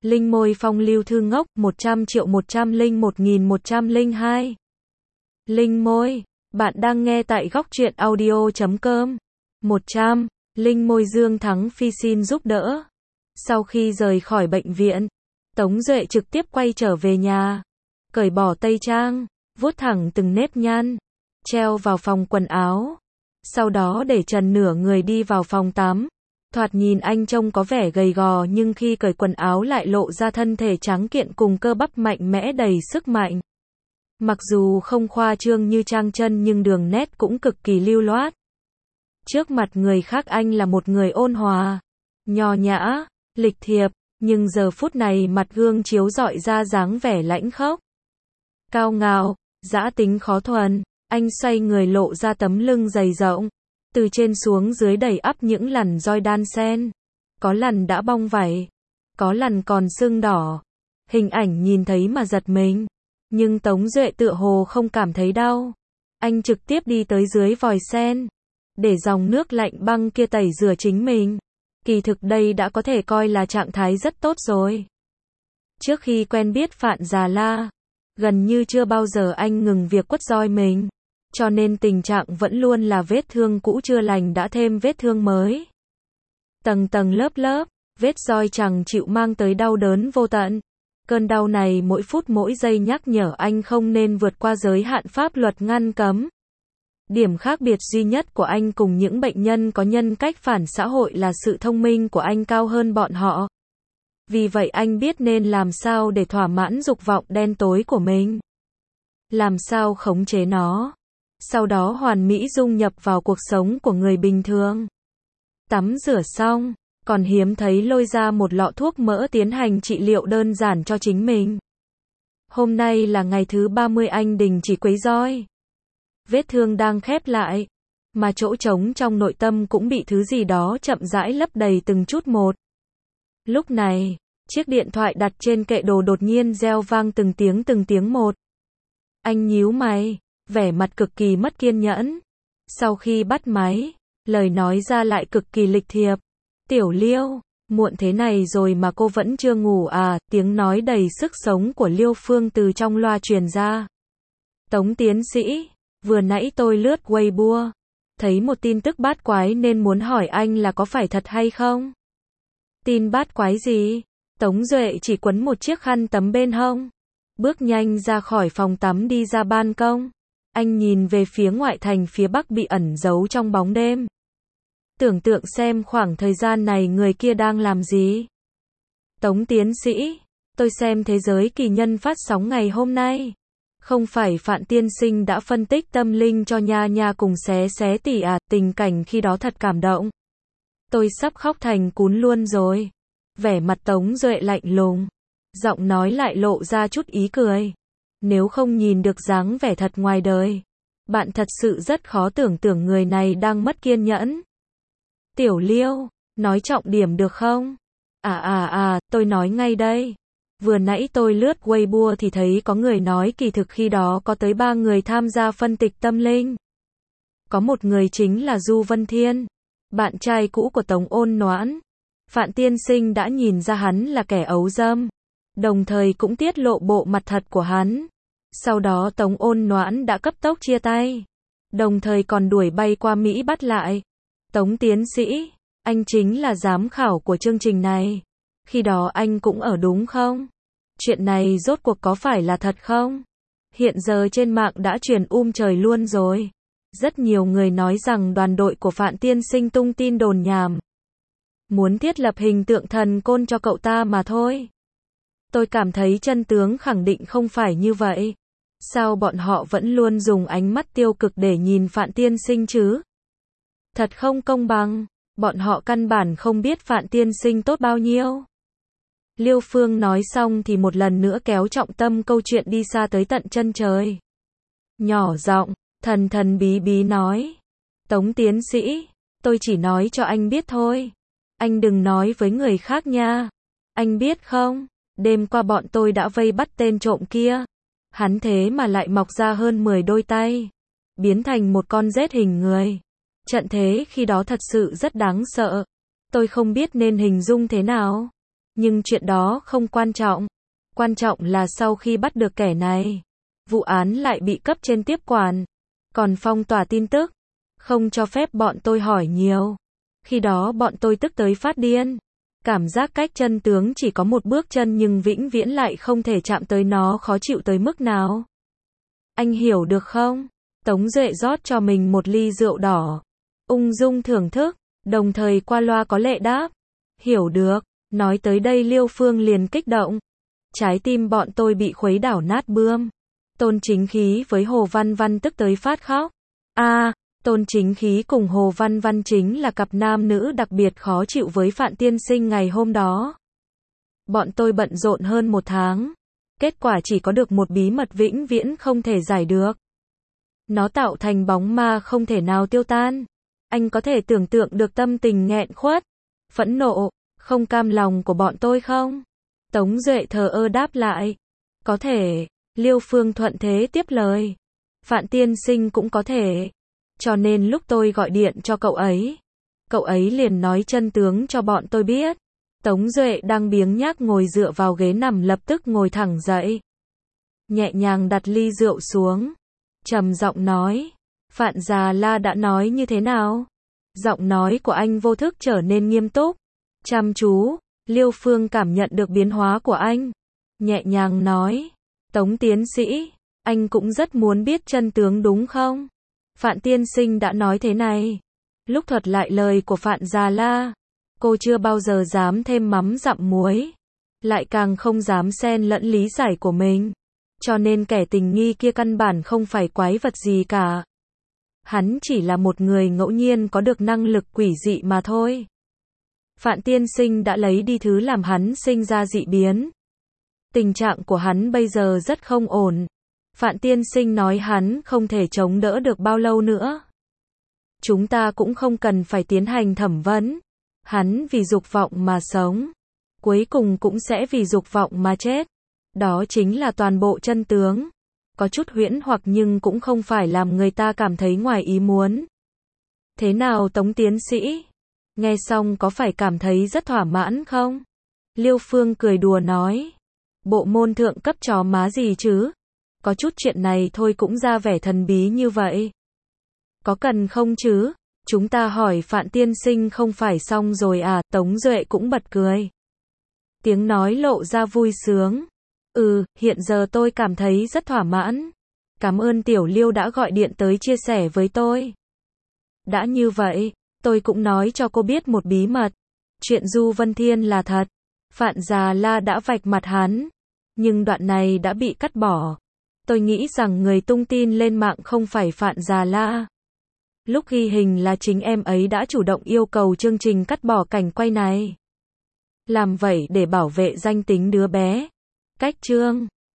Linh môi phong lưu thư ngốc, 100.101.102. Linh môi, bạn đang nghe tại góc truyện audio.com. 100. Linh môi Dương Thắng Phi xin giúp đỡ. Sau khi rời khỏi bệnh viện, Tống Duệ trực tiếp quay trở về nhà, cởi bỏ tây trang, vuốt thẳng từng nếp nhăn, treo vào phòng quần áo. Sau đó để trần nửa người đi vào phòng tắm. Thoạt nhìn anh trông có vẻ gầy gò nhưng khi cởi quần áo lại lộ ra thân thể trắng kiện cùng cơ bắp mạnh mẽ đầy sức mạnh. Mặc dù không khoa trương như trang chân nhưng đường nét cũng cực kỳ lưu loát. Trước mặt người khác anh là một người ôn hòa, nho nhã, lịch thiệp, nhưng giờ phút này mặt gương chiếu rọi ra dáng vẻ lãnh khốc, cao ngạo, dã tính khó thuần. Anh xoay người lộ ra tấm lưng dày rộng, từ trên xuống dưới đầy ắp những lằn roi đan xen. Có lằn đã bong vảy, có lằn còn sưng đỏ. Hình ảnh nhìn thấy mà giật mình, nhưng Tống Duệ tựa hồ không cảm thấy đau. Anh trực tiếp đi tới dưới vòi sen, để dòng nước lạnh băng kia tẩy rửa chính mình. Kỳ thực đây đã có thể coi là trạng thái rất tốt rồi. Trước khi quen biết Phạn Già La, gần như chưa bao giờ anh ngừng việc quất roi mình. Cho nên tình trạng vẫn luôn là vết thương cũ chưa lành đã thêm vết thương mới. Tầng tầng lớp lớp, vết roi chẳng chịu mang tới đau đớn vô tận. Cơn đau này mỗi phút mỗi giây nhắc nhở anh không nên vượt qua giới hạn pháp luật ngăn cấm. Điểm khác biệt duy nhất của anh cùng những bệnh nhân có nhân cách phản xã hội là sự thông minh của anh cao hơn bọn họ. Vì vậy anh biết nên làm sao để thỏa mãn dục vọng đen tối của mình. Làm sao khống chế nó. Sau đó hoàn mỹ dung nhập vào cuộc sống của người bình thường. Tắm rửa xong, còn hiếm thấy lôi ra một lọ thuốc mỡ tiến hành trị liệu đơn giản cho chính mình. Hôm nay là ngày thứ 30 anh đình chỉ quấy roi. Vết thương đang khép lại, mà chỗ trống trong nội tâm cũng bị thứ gì đó chậm rãi lấp đầy từng chút một. Lúc này, chiếc điện thoại đặt trên kệ đồ đột nhiên reo vang từng tiếng một. Anh nhíu mày, vẻ mặt cực kỳ mất kiên nhẫn. Sau khi bắt máy, lời nói ra lại cực kỳ lịch thiệp. Tiểu Liêu, muộn thế này rồi mà cô vẫn chưa ngủ à? Tiếng nói đầy sức sống của Liêu Phương từ trong loa truyền ra. Tống tiến sĩ, vừa nãy tôi lướt Weibo, thấy một tin tức bát quái nên muốn hỏi anh là có phải thật hay không? Tin bát quái gì? Tống Duệ chỉ quấn một chiếc khăn tắm bên hông, bước nhanh ra khỏi phòng tắm đi ra ban công. Anh nhìn về phía ngoại thành phía bắc bị ẩn giấu trong bóng đêm. Tưởng tượng xem khoảng thời gian này người kia đang làm gì. Tống tiến sĩ, tôi xem Thế giới kỳ nhân phát sóng ngày hôm nay. Không phải Phạn tiên sinh đã phân tích tâm linh cho Nha Nha cùng xé xé tỷ à, tình cảnh khi đó thật cảm động. Tôi sắp khóc thành cún luôn rồi. Vẻ mặt Tống Duệ lạnh lùng, giọng nói lại lộ ra chút ý cười. Nếu không nhìn được dáng vẻ thật ngoài đời, bạn thật sự rất khó tưởng tượng người này đang mất kiên nhẫn. Tiểu Liêu, nói trọng điểm được không? Tôi nói ngay đây. Vừa nãy tôi lướt Weibo thì thấy có người nói kỳ thực khi đó có tới 3 người tham gia phân tích tâm linh. Có một người chính là Du Vân Thiên, bạn trai cũ của Tống Ôn Noãn. Phạn tiên sinh đã nhìn ra hắn là kẻ ấu dâm, đồng thời cũng tiết lộ bộ mặt thật của hắn. Sau đó Tống Ôn Noãn đã cấp tốc chia tay, đồng thời còn đuổi bay qua Mỹ bắt lại. Tống tiến sĩ, anh chính là giám khảo của chương trình này. Khi đó anh cũng ở đúng không? Chuyện này rốt cuộc có phải là thật không? Hiện giờ trên mạng đã truyền trời luôn rồi. Rất nhiều người nói rằng đoàn đội của Phạn tiên sinh tung tin đồn nhảm, muốn thiết lập hình tượng thần côn cho cậu ta mà thôi. Tôi cảm thấy chân tướng khẳng định không phải như vậy. Sao bọn họ vẫn luôn dùng ánh mắt tiêu cực để nhìn Phạn tiên sinh chứ? Thật không công bằng, bọn họ căn bản không biết Phạn tiên sinh tốt bao nhiêu. Liêu Phương nói xong thì một lần nữa kéo trọng tâm câu chuyện đi xa tới tận chân trời. Nhỏ giọng, thần bí bí nói. Tống tiến sĩ, tôi chỉ nói cho anh biết thôi. Anh đừng nói với người khác nha. Anh biết không, đêm qua bọn tôi đã vây bắt tên trộm kia. Hắn thế mà lại mọc ra hơn 10 đôi tay, biến thành một con rết hình người. Trận thế khi đó thật sự rất đáng sợ. Tôi không biết nên hình dung thế nào. Nhưng chuyện đó không quan trọng. Quan trọng là sau khi bắt được kẻ này, vụ án lại bị cấp trên tiếp quản, còn phong tỏa tin tức, không cho phép bọn tôi hỏi nhiều. Khi đó bọn tôi tức tới phát điên. Cảm giác cách chân tướng chỉ có một bước chân nhưng vĩnh viễn lại không thể chạm tới nó khó chịu tới mức nào. Anh hiểu được không? Tống Duệ rót cho mình một ly rượu đỏ, ung dung thưởng thức, đồng thời qua loa có lệ đáp. Hiểu được. Nói tới đây Liêu Phương liền kích động. Trái tim bọn tôi bị khuấy đảo nát bươm. Tôn Chính Khí với Hồ Văn Văn tức tới phát khóc. Tôn Chính Khí cùng Hồ Văn Văn chính là cặp nam nữ đặc biệt khó chịu với Phạm Tiên Sinh ngày hôm đó. Bọn tôi bận rộn hơn 1 tháng. Kết quả chỉ có được một bí mật vĩnh viễn không thể giải được. Nó tạo thành bóng ma không thể nào tiêu tan. Anh có thể tưởng tượng được tâm tình nghẹn khuất, phẫn nộ, không cam lòng của bọn tôi không? Tống Duệ thờ ơ đáp lại. Có thể. Liêu Phương thuận thế tiếp lời. Phạm Tiên Sinh cũng có thể. Cho nên lúc tôi gọi điện cho cậu ấy liền nói chân tướng cho bọn tôi biết. Tống Duệ đang biếng nhác ngồi dựa vào ghế nằm lập tức ngồi thẳng dậy. Nhẹ nhàng đặt ly rượu xuống. Trầm giọng nói. Phạm Già La đã nói như thế nào? Giọng nói của anh vô thức trở nên nghiêm túc, chăm chú. Liêu Phương cảm nhận được biến hóa của anh. Nhẹ nhàng nói. Tống tiến sĩ, anh cũng rất muốn biết chân tướng đúng không? Phạm Tiên Sinh đã nói thế này. Lúc thuật lại lời của Phạm Già La, cô chưa bao giờ dám thêm mắm dặm muối, lại càng không dám xen lẫn lý giải của mình. Cho nên kẻ tình nghi kia căn bản không phải quái vật gì cả. Hắn chỉ là một người ngẫu nhiên có được năng lực quỷ dị mà thôi. Phạm Tiên Sinh đã lấy đi thứ làm hắn sinh ra dị biến. Tình trạng của hắn bây giờ rất không ổn. Phạm Tiên Sinh nói hắn không thể chống đỡ được bao lâu nữa. Chúng ta cũng không cần phải tiến hành thẩm vấn. Hắn vì dục vọng mà sống, cuối cùng cũng sẽ vì dục vọng mà chết. Đó chính là toàn bộ chân tướng. Có chút huyễn hoặc nhưng cũng không phải làm người ta cảm thấy ngoài ý muốn. Thế nào Tống tiến sĩ? Nghe xong có phải cảm thấy rất thỏa mãn không? Liêu Phương cười đùa nói. Bộ môn thượng cấp chó má gì chứ? Có chút chuyện này thôi cũng ra vẻ thần bí như vậy. Có cần không chứ? Chúng ta hỏi Phạm Tiên Sinh không phải xong rồi à? Tống Duệ cũng bật cười. Tiếng nói lộ ra vui sướng. Hiện giờ tôi cảm thấy rất thỏa mãn. Cảm ơn Tiểu Liêu đã gọi điện tới chia sẻ với tôi. Đã như vậy, tôi cũng nói cho cô biết một bí mật. Chuyện Du Vân Thiên là thật. Phạm Già La đã vạch mặt hắn. Nhưng đoạn này đã bị cắt bỏ. Tôi nghĩ rằng người tung tin lên mạng không phải Phạm Già La. Lúc ghi hình là chính em ấy đã chủ động yêu cầu chương trình cắt bỏ cảnh quay này. Làm vậy để bảo vệ danh tính đứa bé. Cách chương